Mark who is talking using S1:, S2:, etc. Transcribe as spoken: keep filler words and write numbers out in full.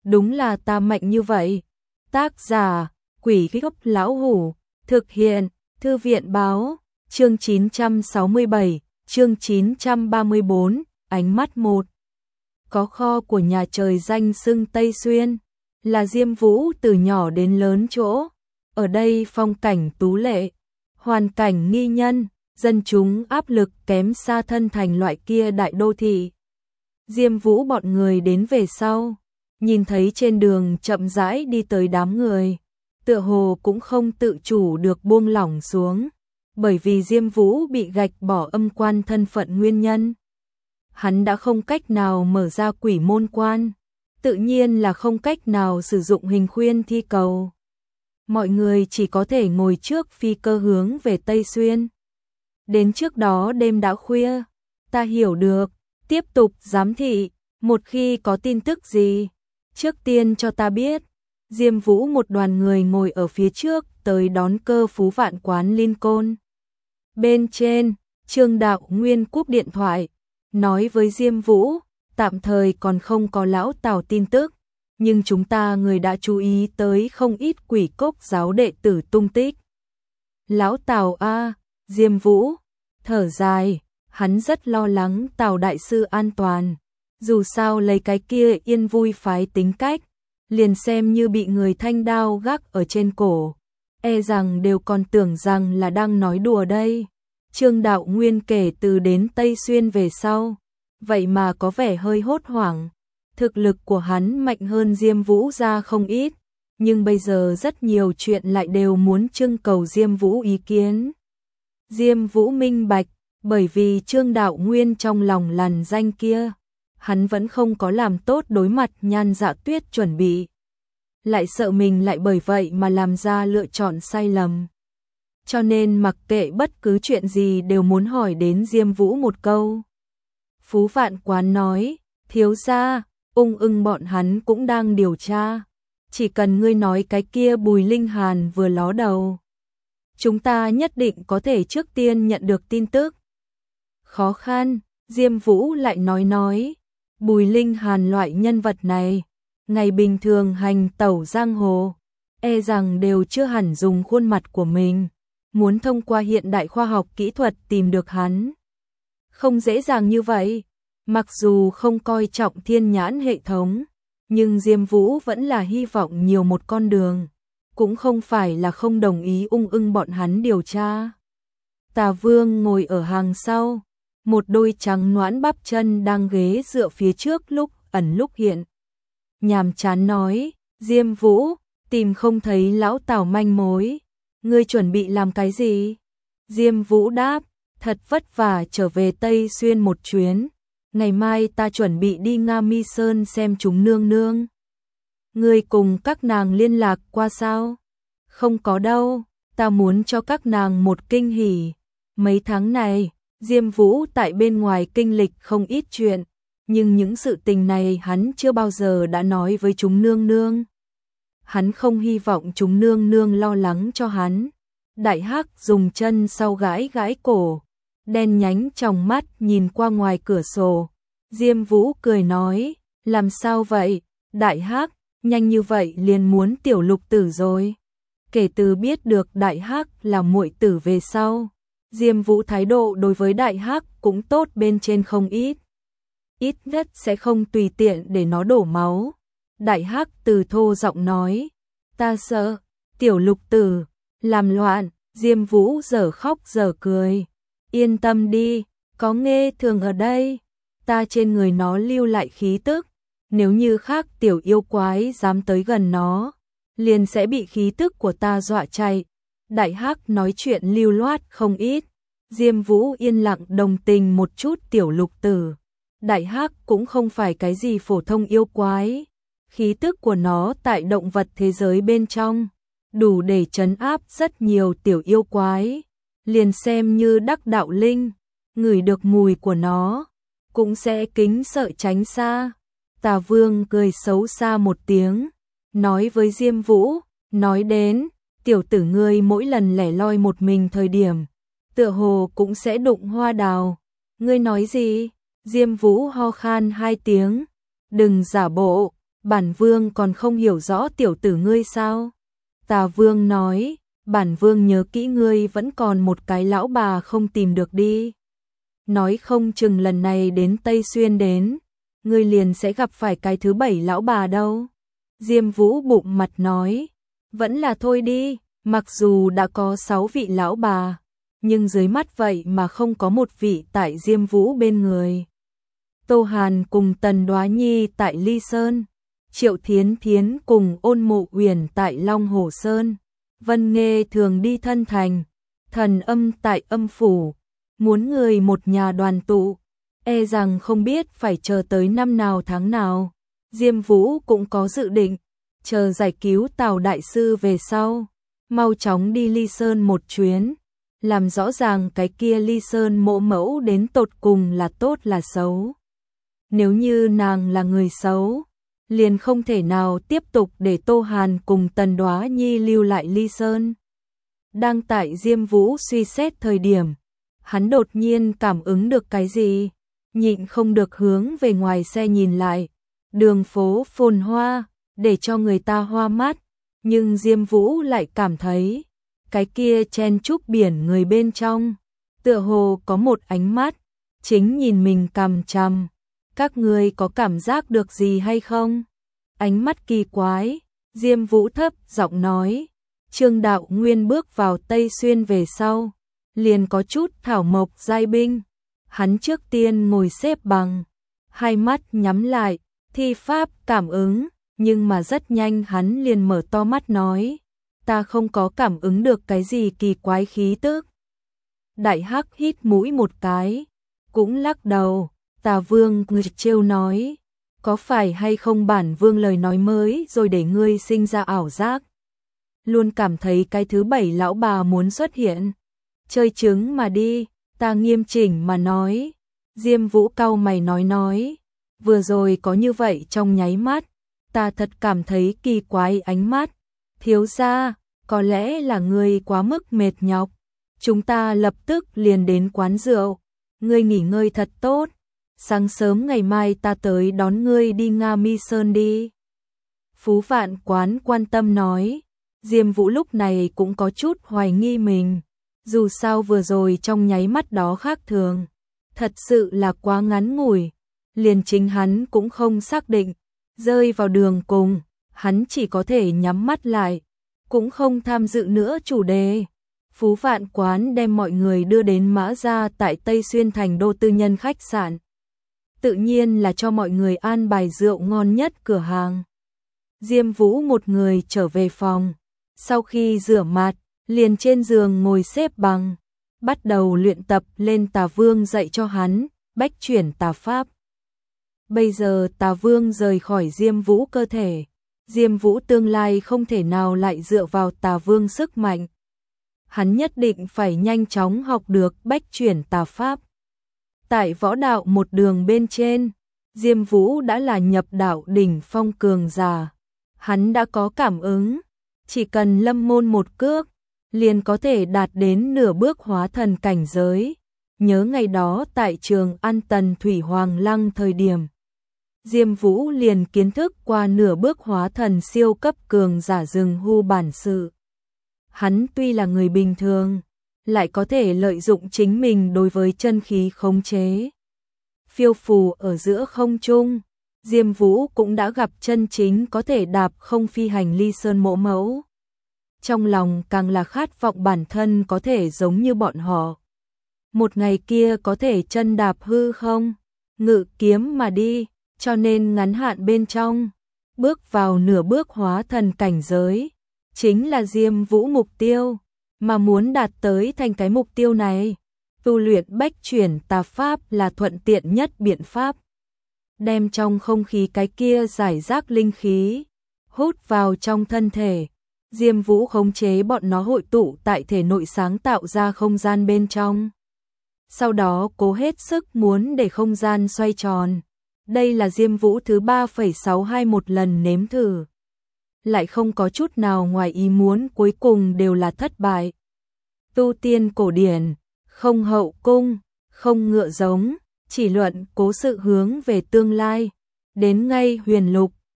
S1: đúng là ta mạnh như vậy. Tác giả, Quỷ Gốc Lão Hủ, thực hiện, Thư viện Báo, chương chín trăm sáu mươi bảy, chương chín trăm ba mươi bốn, ánh mắt một. Có kho của nhà trời danh xưng Tây Xuyên, là Diêm Vũ từ nhỏ đến lớn chỗ. Ở đây phong cảnh tú lệ, hoàn cảnh nghi nhân, dân chúng áp lực kém xa thân thành loại kia đại đô thị. Diêm Vũ bọn người đến về sau, nhìn thấy trên đường chậm rãi đi tới đám người, tựa hồ cũng không tự chủ được buông lỏng xuống, bởi vì Diêm Vũ bị gạch bỏ âm quan thân phận nguyên nhân. Hắn đã không cách nào mở ra quỷ môn quan, tự nhiên là không cách nào sử dụng hình khuyên thi cầu. Mọi người chỉ có thể ngồi trước phi cơ hướng về Tây Xuyên. Đến trước đó đêm đã khuya, ta hiểu được, tiếp tục giám thị, một khi có tin tức gì, trước tiên cho ta biết. Diêm Vũ một đoàn người ngồi ở phía trước tới đón cơ Phú Vạn quán Lincoln. Bên trên, Trương Đạo Nguyên cúp điện thoại, nói với Diêm Vũ, tạm thời còn không có lão Tào tin tức, nhưng chúng ta người đã chú ý tới không ít quỷ cốc giáo đệ tử tung tích. Lão Tào a, Diêm Vũ thở dài, hắn rất lo lắng Tào đại sư an toàn, dù sao lấy cái kia Yên Vui phái tính cách, liền xem như bị người thanh đao gác ở trên cổ, e rằng đều còn tưởng rằng là đang nói đùa đây. Trương Đạo Nguyên kể từ đến Tây Xuyên về sau, vậy mà có vẻ hơi hốt hoảng. Thực lực của hắn mạnh hơn Diêm Vũ ra không ít, nhưng bây giờ rất nhiều chuyện lại đều muốn trưng cầu Diêm Vũ ý kiến. Diêm Vũ minh bạch, bởi vì Trương Đạo Nguyên trong lòng lằn danh kia, hắn vẫn không có làm tốt đối mặt Nhan Dạ Tuyết chuẩn bị, lại sợ mình lại bởi vậy mà làm ra lựa chọn sai lầm. Cho nên mặc kệ bất cứ chuyện gì đều muốn hỏi đến Diêm Vũ một câu. Phú Vạn quán nói, thiếu gia, ung ưng bọn hắn cũng đang điều tra, chỉ cần ngươi nói cái kia Bùi Linh Hàn vừa ló đầu, chúng ta nhất định có thể trước tiên nhận được tin tức. Khó khăn, Diêm Vũ lại nói nói, Bùi Linh Hàn loại nhân vật này, ngày bình thường hành tẩu giang hồ, e rằng đều chưa hẳn dùng khuôn mặt của mình, muốn thông qua hiện đại khoa học kỹ thuật tìm được hắn. Không dễ dàng như vậy, mặc dù không coi trọng thiên nhãn hệ thống, nhưng Diêm Vũ vẫn là hy vọng nhiều một con đường, cũng không phải là không đồng ý ung ưng bọn hắn điều tra. Tà Vương ngồi ở hàng sau, một đôi trắng nõn bắp chân đang ghế dựa phía trước lúc ẩn lúc hiện. Nhàm chán nói, Diêm Vũ, tìm không thấy lão Tào manh mối, ngươi chuẩn bị làm cái gì? Diêm Vũ đáp, thật vất vả trở về Tây Xuyên một chuyến, ngày mai ta chuẩn bị đi Nga Mi Sơn xem chúng nương nương. Ngươi cùng các nàng liên lạc qua sao? Không có đâu, ta muốn cho các nàng một kinh hỉ. Mấy tháng này, Diêm Vũ tại bên ngoài kinh lịch không ít chuyện, nhưng những sự tình này hắn chưa bao giờ đã nói với chúng nương nương. Hắn không hy vọng chúng nương nương lo lắng cho hắn. Đại Hắc dùng chân sau gãi gãi cổ, đen nhánh trong mắt nhìn qua ngoài cửa sổ. Diêm Vũ cười nói, làm sao vậy, Đại Hắc, nhanh như vậy liền muốn tiểu lục tử rồi. Kể từ biết được Đại Hắc là muội tử về sau, Diêm Vũ thái độ đối với Đại Hắc cũng tốt bên trên không ít. Ít nhất sẽ không tùy tiện để nó đổ máu. Đại Hắc từ thô giọng nói, ta sợ, tiểu lục tử, làm loạn. Diêm Vũ giờ khóc giờ cười, yên tâm đi, có nghe thường ở đây, ta trên người nó lưu lại khí tức, nếu như khác tiểu yêu quái dám tới gần nó, liền sẽ bị khí tức của ta dọa chạy. Đại Hắc nói chuyện lưu loát không ít, Diêm Vũ yên lặng đồng tình một chút tiểu lục tử. Đại Hắc cũng không phải cái gì phổ thông yêu quái, khí tức của nó tại động vật thế giới bên trong, đủ để trấn áp rất nhiều tiểu yêu quái, liền xem như đắc đạo linh, ngửi được mùi của nó, cũng sẽ kính sợ tránh xa. Tà Vương cười xấu xa một tiếng, nói với Diêm Vũ, nói đến, tiểu tử ngươi mỗi lần lẻ loi một mình thời điểm, tựa hồ cũng sẽ đụng hoa đào. Ngươi nói gì? Diêm Vũ ho khan hai tiếng, đừng giả bộ, Bản vương còn không hiểu rõ tiểu tử ngươi sao? Tà vương nói, bản vương nhớ kỹ ngươi vẫn còn một cái lão bà không tìm được đi. Nói không chừng lần này đến Tây Xuyên đến, ngươi liền sẽ gặp phải cái thứ bảy lão bà đâu. Diêm Vũ bụng mặt nói, vẫn là thôi đi, mặc dù đã có sáu vị lão bà, nhưng dưới mắt vậy mà không có một vị tại Diêm Vũ bên người. Tô Hàn cùng Tần Đoá Nhi tại Ly Sơn, Triệu Thiến Thiến cùng Ôn Mộ Uyển tại Long Hồ Sơn, Vân Nghê thường đi Thân Thành, Thần Âm tại Âm Phủ, muốn người một nhà đoàn tụ, e rằng không biết phải chờ tới năm nào tháng nào. Diêm Vũ cũng có dự định, chờ giải cứu Tào Đại Sư về sau, mau chóng đi Ly Sơn một chuyến, làm rõ ràng cái kia Ly Sơn mộ mẫu đến tột cùng là tốt là xấu. Nếu như nàng là người xấu, liền không thể nào tiếp tục để Tô Hàn cùng Tần Đoá Nhi lưu lại Ly Sơn. Đang tại Diêm Vũ suy xét thời điểm, hắn đột nhiên cảm ứng được cái gì, nhịn không được hướng về ngoài xe nhìn lại. Đường phố phồn hoa, để cho người ta hoa mắt, nhưng Diêm Vũ lại cảm thấy, cái kia chen chúc biển người bên trong, tựa hồ có một ánh mắt, chính nhìn mình cằm chằm. Các ngươi có cảm giác được gì hay không? Ánh mắt kỳ quái, Diêm Vũ thấp giọng nói, Trương Đạo Nguyên bước vào Tây Xuyên về sau, liền có chút thảo mộc giai binh. Hắn trước tiên ngồi xếp bằng, hai mắt nhắm lại, thi pháp cảm ứng, nhưng mà rất nhanh hắn liền mở to mắt nói, ta không có cảm ứng được cái gì kỳ quái khí tức. Đại Hắc hít mũi một cái, cũng lắc đầu. Tà Vương trêu nói, có phải hay không bản vương lời nói mới rồi để ngươi sinh ra ảo giác? Luôn cảm thấy cái thứ bảy lão bà muốn xuất hiện. Chơi trứng mà đi, ta nghiêm chỉnh mà nói. Diêm Vũ cau mày nói nói, vừa rồi có như vậy trong nháy mắt, ta thật cảm thấy kỳ quái ánh mắt. Thiếu gia, có lẽ là ngươi quá mức mệt nhọc. Chúng ta lập tức liền đến quán rượu, ngươi nghỉ ngơi thật tốt. Sáng sớm ngày mai ta tới đón ngươi đi Nga Mi Sơn đi. Phú Vạn Quán quan tâm nói. Diêm Vũ lúc này cũng có chút hoài nghi mình. Dù sao vừa rồi trong nháy mắt đó khác thường, thật sự là quá ngắn ngủi. Liền chính hắn cũng không xác định. Rơi vào đường cùng, hắn chỉ có thể nhắm mắt lại, cũng không tham dự nữa chủ đề. Phú Vạn Quán đem mọi người đưa đến Mã Gia tại Tây Xuyên thành đô tư nhân khách sạn. Tự nhiên là cho mọi người an bài rượu ngon nhất cửa hàng. Diêm Vũ một người trở về phòng, sau khi rửa mặt, liền trên giường ngồi xếp bằng, bắt đầu luyện tập lên Tà Vương dạy cho hắn, bách chuyển tà pháp. Bây giờ Tà Vương rời khỏi Diêm Vũ cơ thể, Diêm Vũ tương lai không thể nào lại dựa vào Tà Vương sức mạnh. Hắn nhất định phải nhanh chóng học được bách chuyển tà pháp. Tại võ đạo một đường bên trên, Diêm Vũ đã là nhập đạo đỉnh phong cường giả. Hắn đã có cảm ứng, chỉ cần lâm môn một cước, liền có thể đạt đến nửa bước hóa thần cảnh giới. Nhớ ngày đó tại Trường An Tần Thủy Hoàng Lăng thời điểm, Diêm Vũ liền kiến thức qua nửa bước hóa thần siêu cấp cường giả rừng hu bản sự. Hắn tuy là người bình thường, lại có thể lợi dụng chính mình đối với chân khí khống chế. Phiêu phù ở giữa không trung, Diêm Vũ cũng đã gặp chân chính có thể đạp không phi hành Ly Sơn mộ mẫu. Trong lòng càng là khát vọng bản thân có thể giống như bọn họ. Một ngày kia có thể chân đạp hư không, ngự kiếm mà đi, cho nên ngắn hạn bên trong, bước vào nửa bước hóa thần cảnh giới, chính là Diêm Vũ mục tiêu. Mà muốn đạt tới thành cái mục tiêu này, tu luyện bách chuyển tà pháp là thuận tiện nhất biện pháp. Đem trong không khí cái kia giải rác linh khí, hút vào trong thân thể. Diêm Vũ khống chế bọn nó hội tụ tại thể nội sáng tạo ra không gian bên trong. Sau đó cố hết sức muốn để không gian xoay tròn. Đây là Diêm Vũ thứ ba phẩy sáu hai một lần nếm thử. Lại không có chút nào ngoài ý muốn, cuối cùng đều là thất bại. Tu tiên cổ điển, không hậu cung, không ngựa giống, chỉ luận cố sự hướng về tương lai. Đến ngay huyền lục,